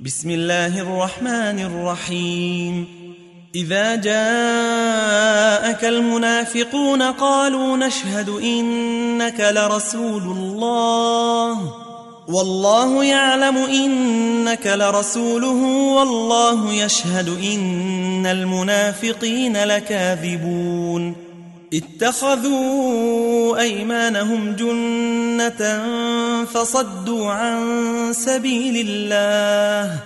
بسم الله الرحمن الرحيم. إذا جاءك المنافقون قالوا نشهد إنك لرسول الله والله يعلم إنك لرسوله والله يشهد إن المنافقين لكاذبون. اتخذوا أيمانهم جنة فصدوا عن سبيل الله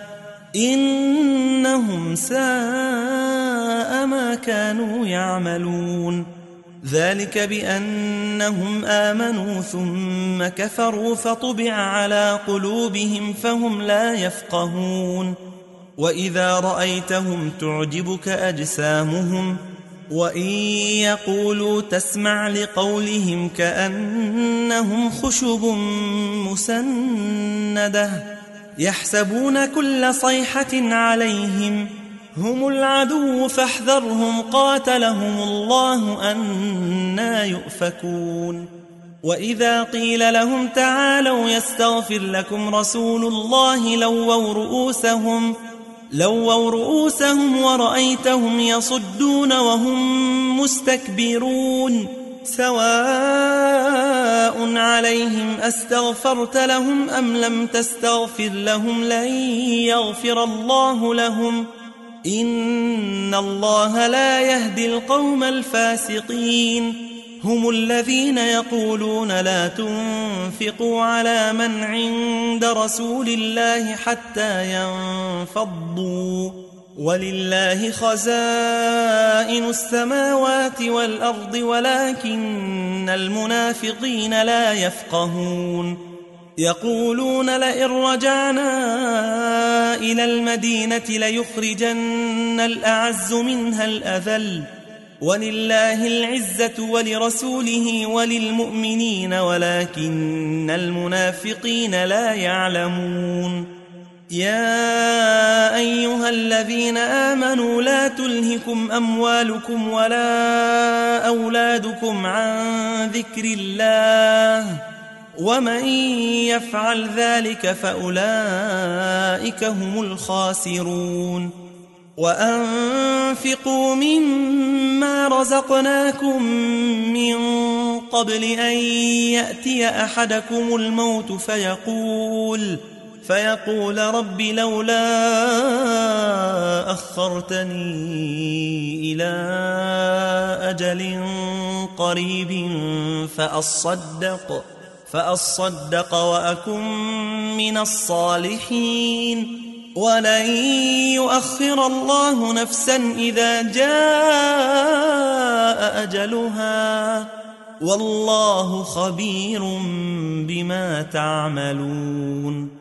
إنهم ساء ما كانوا يعملون. ذلك بأنهم آمنوا ثم كفروا فطبع على قلوبهم فهم لا يفقهون. وإذا رأيتهم تعجبك أجسامهم وإن يقولوا تسمع لقولهم كأنهم خشب مسندة يحسبون كل صيحة عليهم هم العدو فاحذرهم قاتلهم الله أنى يؤفكون. وإذا قيل لهم تعالوا يستغفر لكم رسول الله لووا رؤوسهم ورأيتهم يصدون وهم مستكبرون. سواء عليهم أستغفرت لهم أم لم تستغفر لهم لن يغفر الله لهم إن الله لا يهدي القوم الفاسقين. هم الذين يقولون لا تنفقوا على من عند رسول الله حتى ينفضوا ولله خزائن السماوات والأرض ولكن المنافقين لا يفقهون. يقولون لئن رجعنا إلى المدينة ليخرجن الأعز منها الأذل ولله العزة ولرسوله وللمؤمنين ولكن المنافقين لا يعلمون. يا أيها الذين آمنوا لا تلهكم أموالكم ولا أولادكم عن ذكر الله ومن يفعل ذلك فأولئك هم الخاسرون. وأنفقوا مما رزقناكم من قبل أن يأتي أحدكم الموت فيقول رب لولا أخرتني إلى أجل قريب فأصدق وأكن من الصالحين ولن يؤخر الله نفسا إذا جاء أجلها والله خبير بما تعملون.